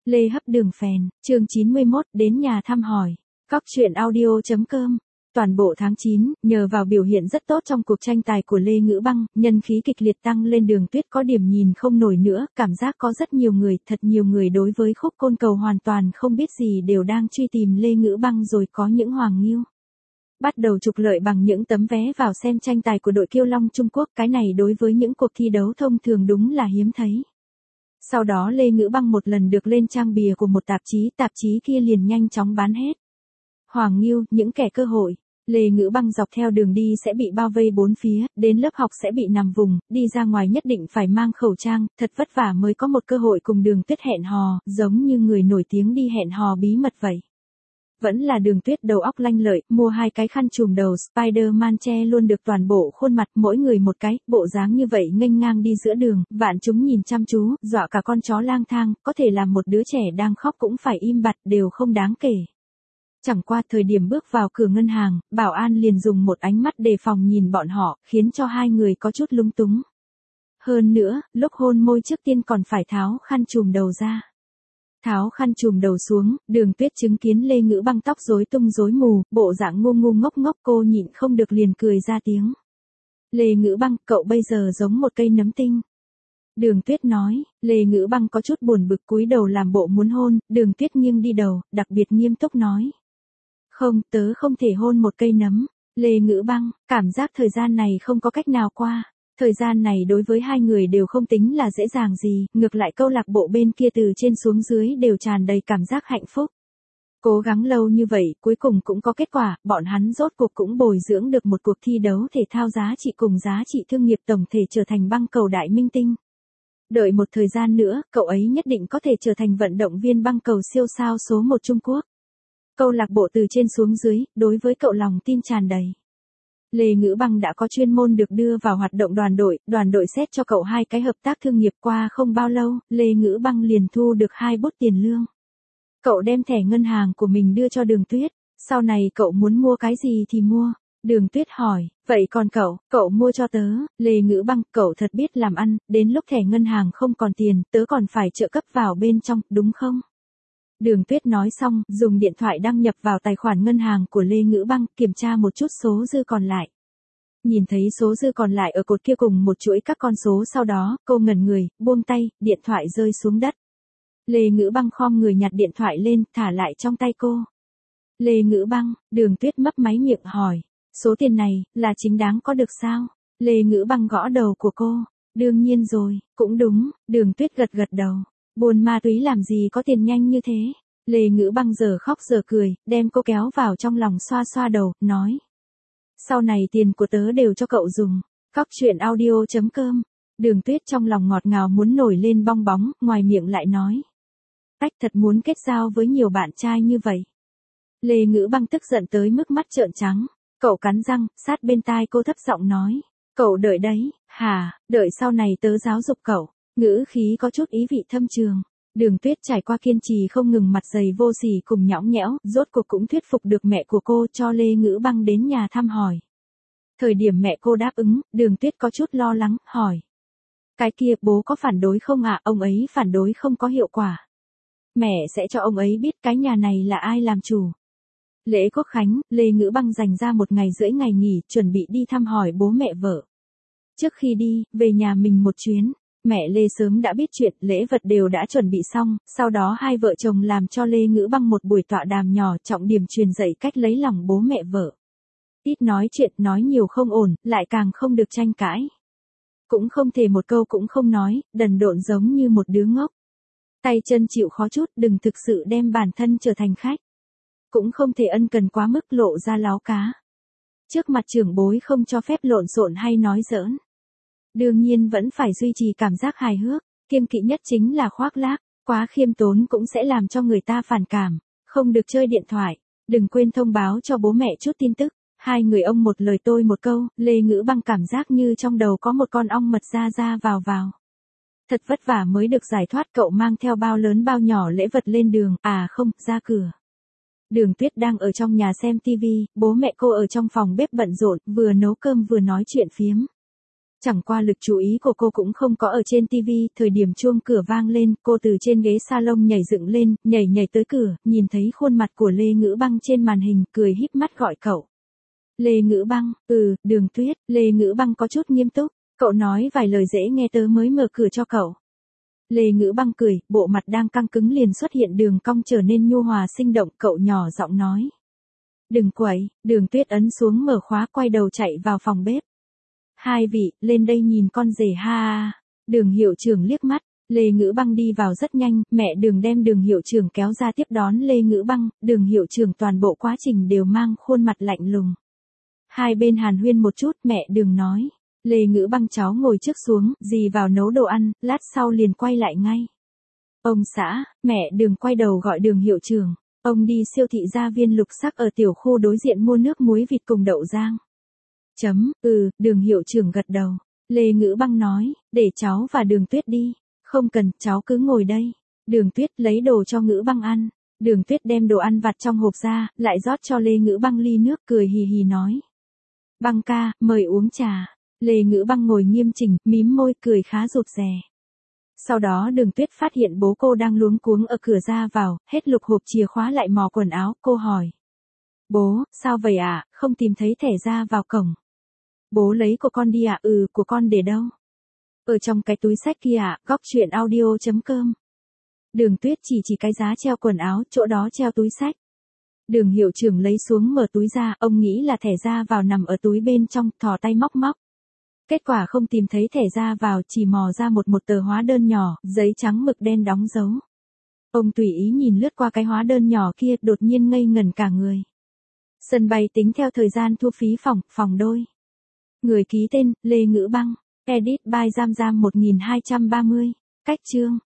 Lê Hấp Đường Phèn, chương 91, đến nhà thăm hỏi. Cóc truyện audio.com. Toàn bộ tháng 9, nhờ vào biểu hiện rất tốt trong cuộc tranh tài của Lê Ngữ Băng, nhân khí kịch liệt tăng lên, Đường Tuyết có điểm nhìn không nổi nữa, cảm giác có rất nhiều người, thật nhiều người đối với khúc côn cầu hoàn toàn không biết gì đều đang truy tìm Lê Ngữ Băng, rồi có những hoàng nghiêu bắt đầu trục lợi bằng những tấm vé vào xem tranh tài của đội Kiêu Long Trung Quốc, cái này đối với những cuộc thi đấu thông thường đúng là hiếm thấy. Sau đó Lê Ngữ Băng một lần được lên trang bìa của một tạp chí kia liền nhanh chóng bán hết. Hoàng nghiêu, những kẻ cơ hội. Lê Ngữ Băng dọc theo đường đi sẽ bị bao vây bốn phía, đến lớp học sẽ bị nằm vùng, đi ra ngoài nhất định phải mang khẩu trang, thật vất vả mới có một cơ hội cùng Đường Tuyết hẹn hò, giống như người nổi tiếng đi hẹn hò bí mật vậy. Vẫn là Đường Tuyết đầu óc lanh lợi, mua 2 cái khăn trùm đầu Spider-Man che luôn được toàn bộ khuôn mặt, mỗi người một cái, bộ dáng như vậy nghênh ngang đi giữa đường, vạn chúng nhìn chăm chú, dọa cả con chó lang thang, có thể làm một đứa trẻ đang khóc cũng phải im bặt, đều không đáng kể. Chẳng qua thời điểm bước vào cửa ngân hàng, bảo an liền dùng một ánh mắt đề phòng nhìn bọn họ, khiến cho hai người có chút lúng túng. Hơn nữa, lúc hôn môi trước tiên còn phải tháo khăn trùm đầu ra. Tháo khăn trùm đầu xuống, Đường Tuyết chứng kiến Lê Ngữ Băng tóc rối tung rối mù, bộ dạng ngu ngu ngốc ngốc, cô nhịn không được liền cười ra tiếng. Lê Ngữ Băng, cậu bây giờ giống một cây nấm tinh. Đường Tuyết nói. Lê Ngữ Băng có chút buồn bực cúi đầu làm bộ muốn hôn, Đường Tuyết nghiêng đi đầu, đặc biệt nghiêm túc nói. Không, tớ không thể hôn một cây nấm. Lê Ngữ Băng, cảm giác thời gian này không có cách nào qua. Thời gian này đối với hai người đều không tính là dễ dàng gì, ngược lại câu lạc bộ bên kia từ trên xuống dưới đều tràn đầy cảm giác hạnh phúc. Cố gắng lâu như vậy, cuối cùng cũng có kết quả, bọn hắn rốt cuộc cũng bồi dưỡng được một cuộc thi đấu thể thao giá trị cùng giá trị thương nghiệp tổng thể, trở thành băng cầu đại minh tinh. Đợi một thời gian nữa, cậu ấy nhất định có thể trở thành vận động viên băng cầu siêu sao số 1 Trung Quốc. Câu lạc bộ từ trên xuống dưới, đối với cậu lòng tin tràn đầy. Lê Ngữ Băng đã có chuyên môn được đưa vào hoạt động đoàn đội xét cho cậu 2 cái hợp tác thương nghiệp, qua không bao lâu, Lê Ngữ Băng liền thu được 2 bút tiền lương. Cậu đem thẻ ngân hàng của mình đưa cho Đường Tuyết, sau này cậu muốn mua cái gì thì mua. Đường Tuyết hỏi, vậy còn cậu mua cho tớ. Lê Ngữ Băng, cậu thật biết làm ăn, đến lúc thẻ ngân hàng không còn tiền, tớ còn phải trợ cấp vào bên trong, đúng không? Đường Tuyết nói xong, dùng điện thoại đăng nhập vào tài khoản ngân hàng của Lê Ngữ Băng, kiểm tra một chút số dư còn lại. Nhìn thấy số dư còn lại ở cột kia cùng một chuỗi các con số, sau đó, cô ngẩn người, buông tay, điện thoại rơi xuống đất. Lê Ngữ Băng khom người nhặt điện thoại lên, thả lại trong tay cô. Lê Ngữ Băng, Đường Tuyết mấp máy miệng hỏi, số tiền này, là chính đáng có được sao? Lê Ngữ Băng gõ đầu của cô, đương nhiên rồi, cũng đúng. Đường Tuyết gật gật đầu. Buôn ma túy làm gì có tiền nhanh như thế. Lê Ngữ Băng giờ khóc giờ cười, đem cô kéo vào trong lòng, xoa xoa đầu, nói. Sau này tiền của tớ đều cho cậu dùng. Cóc truyện audio.com. Đường Tuyết trong lòng ngọt ngào muốn nổi lên bong bóng, ngoài miệng lại nói. Ách, thật muốn kết giao với nhiều bạn trai như vậy. Lê Ngữ Băng tức giận tới mức mắt trợn trắng. Cậu cắn răng, sát bên tai cô thấp giọng nói. Cậu đợi đấy, hả, đợi sau này tớ giáo dục cậu. Ngữ khí có chút ý vị thâm trường. Đường Tuyết trải qua kiên trì không ngừng, mặt dày vô sỉ cùng nhõng nhẽo, rốt cuộc cũng thuyết phục được mẹ của cô cho Lê Ngữ Băng đến nhà thăm hỏi. Thời điểm mẹ cô đáp ứng, Đường Tuyết có chút lo lắng, hỏi. Cái kia, bố có phản đối không ạ? Ông ấy phản đối không có hiệu quả. Mẹ sẽ cho ông ấy biết cái nhà này là ai làm chủ. Lễ Quốc Khánh, Lê Ngữ Băng dành ra 1 ngày rưỡi ngày nghỉ, chuẩn bị đi thăm hỏi bố mẹ vợ. Trước khi đi, về nhà mình một chuyến. Mẹ Lê sớm đã biết chuyện, lễ vật đều đã chuẩn bị xong, sau đó hai vợ chồng làm cho Lê Ngữ Băng một buổi tọa đàm nhỏ, trọng điểm truyền dạy cách lấy lòng bố mẹ vợ. Ít nói chuyện, nói nhiều không ổn, lại càng không được tranh cãi. Cũng không thể một câu cũng không nói, đần độn giống như một đứa ngốc. Tay chân chịu khó chút, đừng thực sự đem bản thân trở thành khách. Cũng không thể ân cần quá mức, lộ ra láo cá. Trước mặt trưởng bối không cho phép lộn xộn hay nói giỡn. Đương nhiên vẫn phải duy trì cảm giác hài hước, kiêng kỵ nhất chính là khoác lác, quá khiêm tốn cũng sẽ làm cho người ta phản cảm, không được chơi điện thoại, đừng quên thông báo cho bố mẹ chút tin tức. Hai người ông một lời tôi một câu, Lê Ngữ Băng cảm giác như trong đầu có một con ong mật ra vào. Thật vất vả mới được giải thoát, cậu mang theo bao lớn bao nhỏ lễ vật lên đường, ra cửa. Đường Tuyết đang ở trong nhà xem TV, bố mẹ cô ở trong phòng bếp bận rộn, vừa nấu cơm vừa nói chuyện phiếm. Chẳng qua lực chú ý của cô cũng không có ở trên TV, thời điểm chuông cửa vang lên, cô từ trên ghế salon nhảy dựng lên, nhảy tới cửa, nhìn thấy khuôn mặt của Lê Ngữ Băng trên màn hình, cười híp mắt gọi cậu. Lê Ngữ Băng, Đường Tuyết, Lê Ngữ Băng có chút nghiêm túc, cậu nói vài lời dễ nghe tớ mới mở cửa cho cậu. Lê Ngữ Băng cười, bộ mặt đang căng cứng liền xuất hiện đường cong trở nên nhu hòa sinh động, cậu nhỏ giọng nói. Đừng quậy, Đường Tuyết ấn xuống mở khóa quay đầu chạy vào phòng bếp. Hai vị, lên đây nhìn con rể ha. Đường hiệu trưởng liếc mắt, Lê Ngữ Băng đi vào rất nhanh, mẹ Đường đem Đường hiệu trưởng kéo ra tiếp đón Lê Ngữ Băng, Đường hiệu trưởng toàn bộ quá trình đều mang khuôn mặt lạnh lùng. Hai bên hàn huyên một chút, mẹ Đường nói. Lê Ngữ Băng cháu ngồi trước xuống, dì vào nấu đồ ăn, lát sau liền quay lại ngay. Ông xã, mẹ Đường quay đầu gọi Đường hiệu trưởng, ông đi siêu thị Gia Viên Lục Sắc ở tiểu khu đối diện mua nước muối vịt cùng đậu rang. Đường hiệu trưởng gật đầu. Lê Ngữ Băng nói, để cháu và Đường Tuyết đi. Không cần, cháu cứ ngồi đây. Đường Tuyết lấy đồ cho Ngữ Băng ăn. Đường Tuyết đem đồ ăn vặt trong hộp ra, lại rót cho Lê Ngữ Băng ly nước, cười hì hì nói. Băng ca, mời uống trà. Lê Ngữ Băng ngồi nghiêm chỉnh, mím môi cười khá rụt rè. Sau đó Đường Tuyết phát hiện bố cô đang luống cuống ở cửa ra vào, hết lục hộp chìa khóa lại mò quần áo, cô hỏi. Bố, sao vậy ạ, không tìm thấy thẻ ra vào cổng. Bố lấy của con đi ạ, của con để đâu? Ở trong cái túi xách kia ạ, góc chuyện audio.com. Đường Tuyết chỉ cái giá treo quần áo, chỗ đó treo túi xách. Đường hiệu trưởng lấy xuống mở túi ra, ông nghĩ là thẻ ra vào nằm ở túi bên trong, thò tay móc. Kết quả không tìm thấy thẻ ra vào, chỉ mò ra một tờ hóa đơn nhỏ, giấy trắng mực đen đóng dấu. Ông tùy ý nhìn lướt qua cái hóa đơn nhỏ kia, đột nhiên ngây ngẩn cả người. Sân bay tính theo thời gian thu phí phòng đôi. Người ký tên, Lê Ngữ Băng. Edit by Giam 1230. Cách chương.